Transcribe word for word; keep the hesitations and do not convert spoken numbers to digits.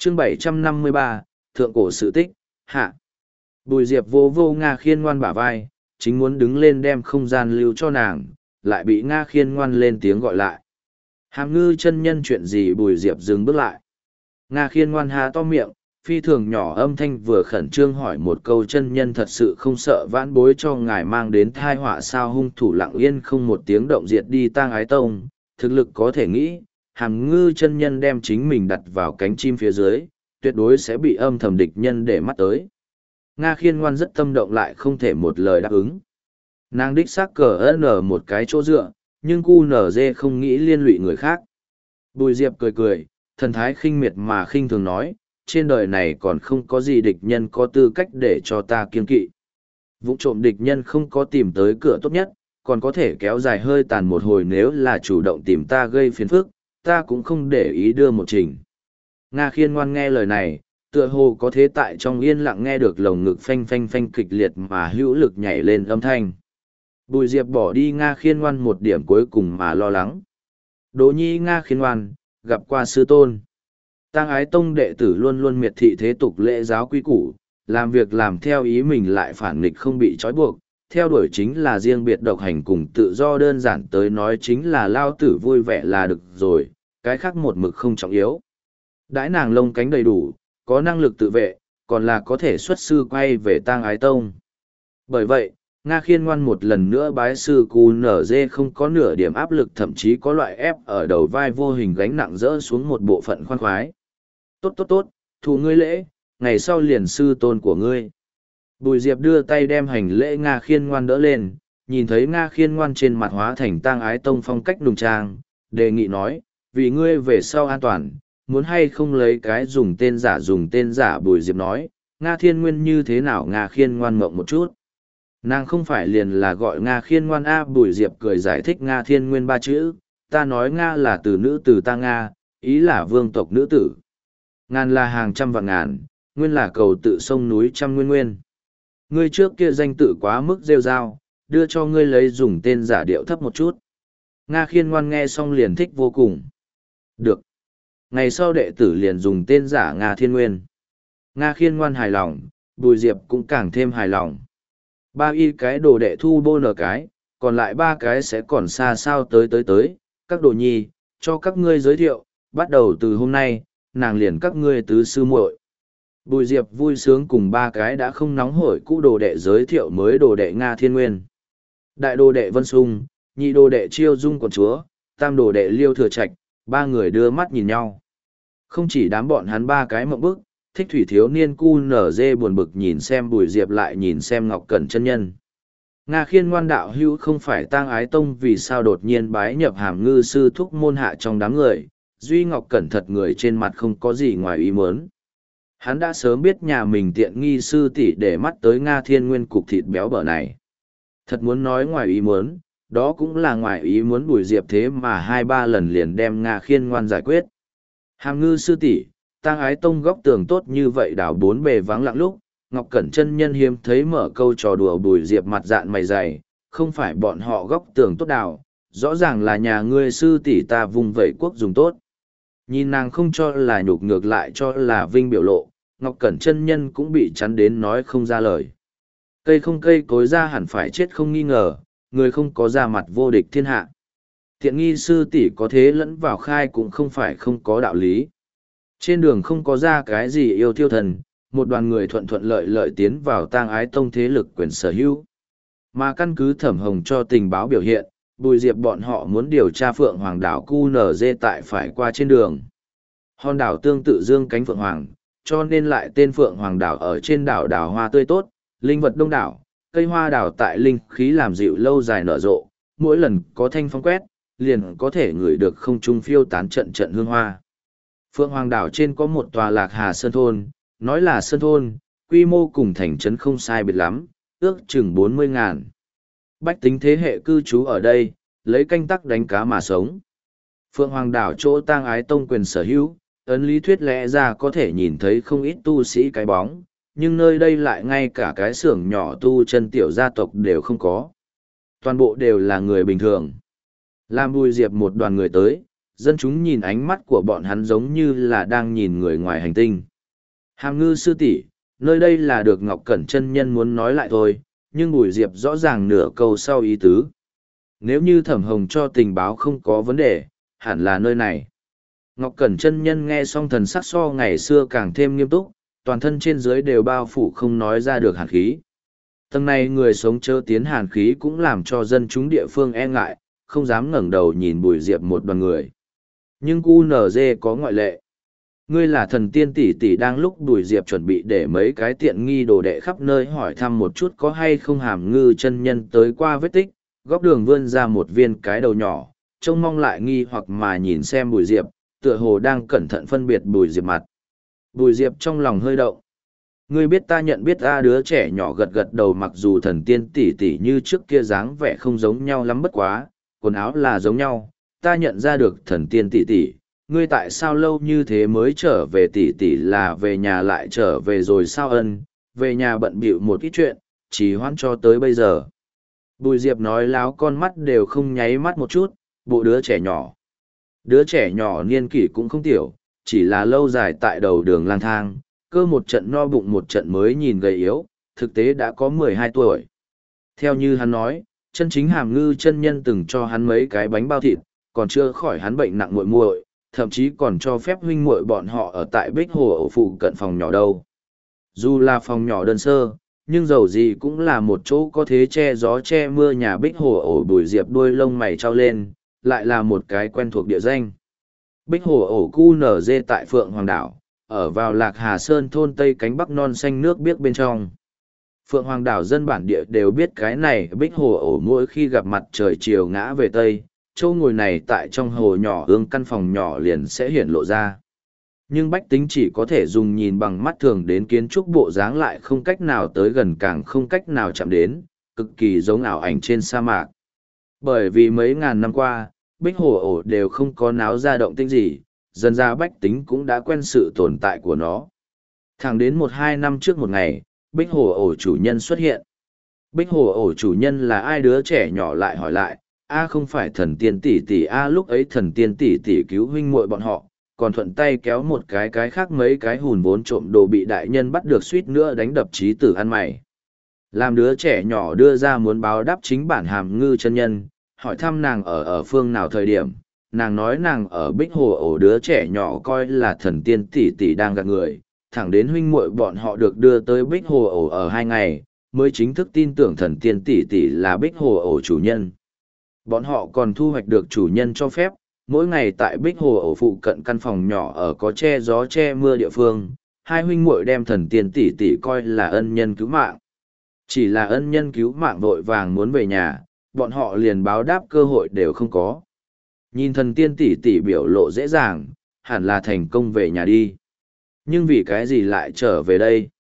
chương bảy trăm năm mươi ba, Thượng cổ sự tích, hạ. Bùi Diệp vô vô Nga Khiên Ngoan bả vai, chính muốn đứng lên đem không gian lưu cho nàng, lại bị Nga Khiên Ngoan lên tiếng gọi lại. Hàm ngư chân nhân chuyện gì? Bùi Diệp dừng bước lại. Nga Khiên Ngoan há to miệng, phi thường nhỏ âm thanh vừa khẩn trương hỏi một câu, chân nhân thật sự không sợ vãn bối cho ngài mang đến thai họa sao? Hung thủ lặng yên không một tiếng động diệt đi Tang Ái Tông, thực lực có thể nghĩ, Hàm ngư chân nhân đem chính mình đặt vào cánh chim phía dưới, tuyệt đối sẽ bị âm thầm địch nhân để mắt tới. Nga Khiên Ngoan rất tâm động lại không thể một lời đáp ứng. Nàng đích xác cờ nở một cái chỗ dựa, nhưng cu nở dê không nghĩ liên lụy người khác. Bùi Diệp cười cười, thần thái khinh miệt mà khinh thường nói, trên đời này còn không có gì địch nhân có tư cách để cho ta kiêng kỵ. Vụ trộm địch nhân không có tìm tới cửa tốt nhất, còn có thể kéo dài hơi tàn một hồi, nếu là chủ động tìm ta gây phiền phức, ta cũng không để ý đưa một trình. Nga Khiên Ngoan nghe lời này, tựa hồ có thế tại trong yên lặng nghe được lồng ngực phanh phanh phanh kịch liệt mà hữu lực nhảy lên âm thanh. Bùi Diệp bỏ đi Nga Khiên Ngoan một điểm cuối cùng mà lo lắng. Đỗ nhi Nga Khiên Ngoan, gặp qua sư tôn. Tang Ái Tông đệ tử luôn luôn miệt thị thế tục lễ giáo quy củ, làm việc làm theo ý mình lại phản nghịch không bị trói buộc, theo đuổi chính là riêng biệt độc hành cùng tự do, đơn giản tới nói chính là lao tử vui vẻ là được rồi, cái khác một mực không trọng yếu. Đãi nàng lông cánh đầy đủ, có năng lực tự vệ, còn là có thể xuất sư quay về Tang Ái Tông. Bởi vậy, Nga Khiên Ngoan một lần nữa bái sư cu nở dê không có nửa điểm áp lực, thậm chí có loại ép ở đầu vai vô hình gánh nặng rỡ xuống một bộ phận khoan khoái. Tốt tốt tốt, thù ngươi lễ, ngày sau liền sư tôn của ngươi. Bùi Diệp đưa tay đem hành lễ Nga Khiên Ngoan đỡ lên, nhìn thấy Nga Khiên Ngoan trên mặt hóa thành Tang Ái Tông phong cách nùng trang, đề nghị nói, vì ngươi về sau an toàn, muốn hay không lấy cái dùng tên giả dùng tên giả. Bùi Diệp nói, Nga Thiên Nguyên như thế nào? Nga Khiên Ngoan ngộng một chút. Nàng không phải liền là gọi Nga Khiên Ngoan a? Bùi Diệp cười giải thích, Nga Thiên Nguyên ba chữ, ta nói Nga là từ nữ từ ta Nga, ý là vương tộc nữ tử. Ngàn là hàng trăm vạn ngàn, nguyên là cầu tự sông núi trăm nguyên nguyên. Ngươi trước kia danh tự quá mức rêu rao, đưa cho ngươi lấy dùng tên giả điệu thấp một chút. Nga Khiên Ngoan nghe xong liền thích vô cùng. Được. Ngày sau đệ tử liền dùng tên giả Nga Thiên Nguyên. Nga Khiên Ngoan hài lòng, Bùi Diệp cũng càng thêm hài lòng. Ba y cái đồ đệ thu bô nở cái, còn lại ba cái sẽ còn xa sao tới tới tới. Các đồ nhi, cho các ngươi giới thiệu, bắt đầu từ hôm nay, nàng liền các ngươi tứ sư muội. Bùi Diệp vui sướng cùng ba cái đã không nóng hổi cũ đồ đệ giới thiệu mới đồ đệ Nga Thiên Nguyên. Đại đồ đệ Vân Sung, nhị đồ đệ Chiêu Dung Quận Chúa, tam đồ đệ Liêu Thừa Trạch, ba người đưa mắt nhìn nhau. Không chỉ đám bọn hắn ba cái mộng bức, thích thủy thiếu niên cu nở dê buồn bực nhìn xem Bùi Diệp lại nhìn xem Ngọc Cẩn chân nhân. Nga Khiên Ngoan đạo hữu không phải Tang Ái Tông vì sao đột nhiên bái nhập Hàm ngư sư thúc môn hạ trong đám người, Duy Ngọc Cẩn thật người trên mặt không có gì ngoài ý muốn. Hắn đã sớm biết nhà mình tiện nghi sư tỷ để mắt tới Nga Thiên Nguyên cục thịt béo bở này. Thật muốn nói ngoài ý muốn, đó cũng là ngoài ý muốn Bùi Diệp thế mà hai ba lần liền đem Nga Khiên Ngoan giải quyết. Hàm ngư sư tỷ, Tang Ái Tông góc tường tốt như vậy đảo bốn bề vắng lặng lúc, Ngọc Cẩn chân nhân hiếm thấy mở câu trò đùa. Bùi Diệp mặt dạn mày dày, không phải bọn họ góc tường tốt đảo, rõ ràng là nhà ngươi sư tỷ ta vùng vẫy quốc dùng tốt. Nhìn nàng không cho là nhục ngược lại cho là vinh biểu lộ, Ngọc Cẩn chân nhân cũng bị chắn đến nói không ra lời. Cây không cây cối ra hẳn phải chết không nghi ngờ, người không có ra mặt vô địch thiên hạ. Thiện nghi sư tỷ có thế lẫn vào khai cũng không phải không có đạo lý. Trên đường không có ra cái gì yêu thiêu thần, một đoàn người thuận thuận lợi lợi tiến vào Tang Ái Tông thế lực quyền sở hữu. Mà căn cứ Thẩm Hồng cho tình báo biểu hiện, Bùi Diệp bọn họ muốn điều tra Phượng Hoàng đảo cu nở dê tại phải qua trên đường. Hòn đảo tương tự dương cánh Phượng Hoàng, cho nên lại tên Phượng Hoàng đảo. Ở trên đảo đảo hoa tươi tốt, linh vật đông đảo, cây hoa đảo tại linh khí làm dịu lâu dài nở rộ, mỗi lần có thanh phong quét, liền có thể ngửi được không trung phiêu tán trận trận hương hoa. Phượng Hoàng đảo trên có một tòa Lạc Hà Sơn Thôn, nói là Sơn Thôn, quy mô cùng thành trấn không sai biệt lắm, ước chừng bốn mươi ngàn. Bách tính thế hệ cư trú ở đây, lấy canh tắc đánh cá mà sống. Phượng Hoàng đảo chỗ Tang Ái Tông quyền sở hữu, ấn lý thuyết lẽ ra có thể nhìn thấy không ít tu sĩ cái bóng, nhưng nơi đây lại ngay cả cái xưởng nhỏ tu chân tiểu gia tộc đều không có. Toàn bộ đều là người bình thường. Làm Bùi Diệp một đoàn người tới, dân chúng nhìn ánh mắt của bọn hắn giống như là đang nhìn người ngoài hành tinh. Hàm Ngư sư tỷ, nơi đây là được Ngọc Cẩn chân nhân muốn nói lại thôi, nhưng Bùi Diệp rõ ràng nửa câu sau ý tứ. Nếu như Thẩm Hồng cho tình báo không có vấn đề, hẳn là nơi này. Ngọc Cẩn chân nhân nghe xong thần sắc so ngày xưa càng thêm nghiêm túc, toàn thân trên dưới đều bao phủ không nói ra được hàn khí. Tầng này người sống chớ tiến hàn khí cũng làm cho dân chúng địa phương e ngại, không dám ngẩng đầu nhìn Bùi Diệp một đoàn người. Nhưng cu nờ dê có ngoại lệ. Ngươi là thần tiên tỷ tỷ, đang lúc Bùi Diệp chuẩn bị để mấy cái tiện nghi đồ đệ khắp nơi hỏi thăm một chút có hay không Hàm Ngư chân nhân tới qua vết tích, góc đường vươn ra một viên cái đầu nhỏ, trông mong lại nghi hoặc mà nhìn xem Bùi Diệp, tựa hồ đang cẩn thận phân biệt Bùi Diệp mặt. Bùi Diệp trong lòng hơi động. Ngươi biết ta nhận biết ta, đứa trẻ nhỏ gật gật đầu, mặc dù thần tiên tỷ tỷ như trước kia dáng vẻ không giống nhau lắm bất quá, quần áo là giống nhau, ta nhận ra được thần tiên tỷ tỷ. Ngươi tại sao lâu như thế mới trở về, tỷ tỷ là về nhà lại trở về rồi sao? Ân, về nhà bận bịu một ít chuyện, chỉ hoãn cho tới bây giờ. Bùi Diệp nói láo, con mắt đều không nháy mắt một chút, bộ đứa trẻ nhỏ. Đứa trẻ nhỏ niên kỷ cũng không tiểu, chỉ là lâu dài tại đầu đường lang thang, cơ một trận no bụng một trận mới nhìn gầy yếu, thực tế đã có mười hai tuổi. Theo như hắn nói, chân chính Hàm Ngư chân nhân từng cho hắn mấy cái bánh bao thịt, còn chưa khỏi hắn bệnh nặng muội muội, thậm chí còn cho phép huynh muội bọn họ ở tại Bích Hồ ổ phụ cận phòng nhỏ đâu. Dù là phòng nhỏ đơn sơ, nhưng dầu gì cũng là một chỗ có thế che gió che mưa. Nhà Bích Hồ ổ, Bùi Diệp đuôi lông mày trao lên, lại là một cái quen thuộc địa danh. Bích Hồ ổ cu nở dê tại Phượng Hoàng Đảo, ở vào Lạc Hà Sơn thôn Tây cánh bắc non xanh nước biếc bên trong. Phượng Hoàng Đảo dân bản địa đều biết cái này Bích Hồ ổ, mỗi khi gặp mặt trời chiều ngã về Tây, chỗ ngồi này tại trong hồ nhỏ ương căn phòng nhỏ liền sẽ hiển lộ ra. Nhưng bách tính chỉ có thể dùng nhìn bằng mắt thường đến kiến trúc bộ dáng, lại không cách nào tới gần, càng không cách nào chạm đến, cực kỳ giống ảo ảnh trên sa mạc. Bởi vì mấy ngàn năm qua, Bích Hồ ổ đều không có náo ra động tĩnh gì, dần ra bách tính cũng đã quen sự tồn tại của nó. Thẳng đến một hai năm trước một ngày, Bích Hồ ổ chủ nhân xuất hiện. Bích Hồ ổ chủ nhân là ai? Đứa trẻ nhỏ lại hỏi lại. A, không phải thần tiên tỷ tỷ A, lúc ấy thần tiên tỷ tỷ cứu huynh muội bọn họ, còn thuận tay kéo một cái cái khác mấy cái hùn vốn trộm đồ bị đại nhân bắt được, suýt nữa đánh đập chí tử ăn mày. Làm đứa trẻ nhỏ đưa ra muốn báo đáp chính bản Hàm Ngư chân nhân, hỏi thăm nàng ở ở phương nào thời điểm, nàng nói nàng ở Bích Hồ ổ. Đứa trẻ nhỏ coi là thần tiên tỷ tỷ đang gạt người, thẳng đến huynh muội bọn họ được đưa tới Bích Hồ ổ ở hai ngày, mới chính thức tin tưởng thần tiên tỷ tỷ là Bích Hồ ổ chủ nhân. Bọn họ còn thu hoạch được chủ nhân cho phép, mỗi ngày tại Bích Hồ ổ phụ cận căn phòng nhỏ ở có che gió che mưa địa phương, hai huynh muội đem thần tiên tỷ tỷ coi là ân nhân cứu mạng. Chỉ là ân nhân cứu mạng vội vàng muốn về nhà, bọn họ liền báo đáp cơ hội đều không có. Nhìn thần tiên tỷ tỷ biểu lộ dễ dàng, hẳn là thành công về nhà đi. Nhưng vì cái gì lại trở về đây?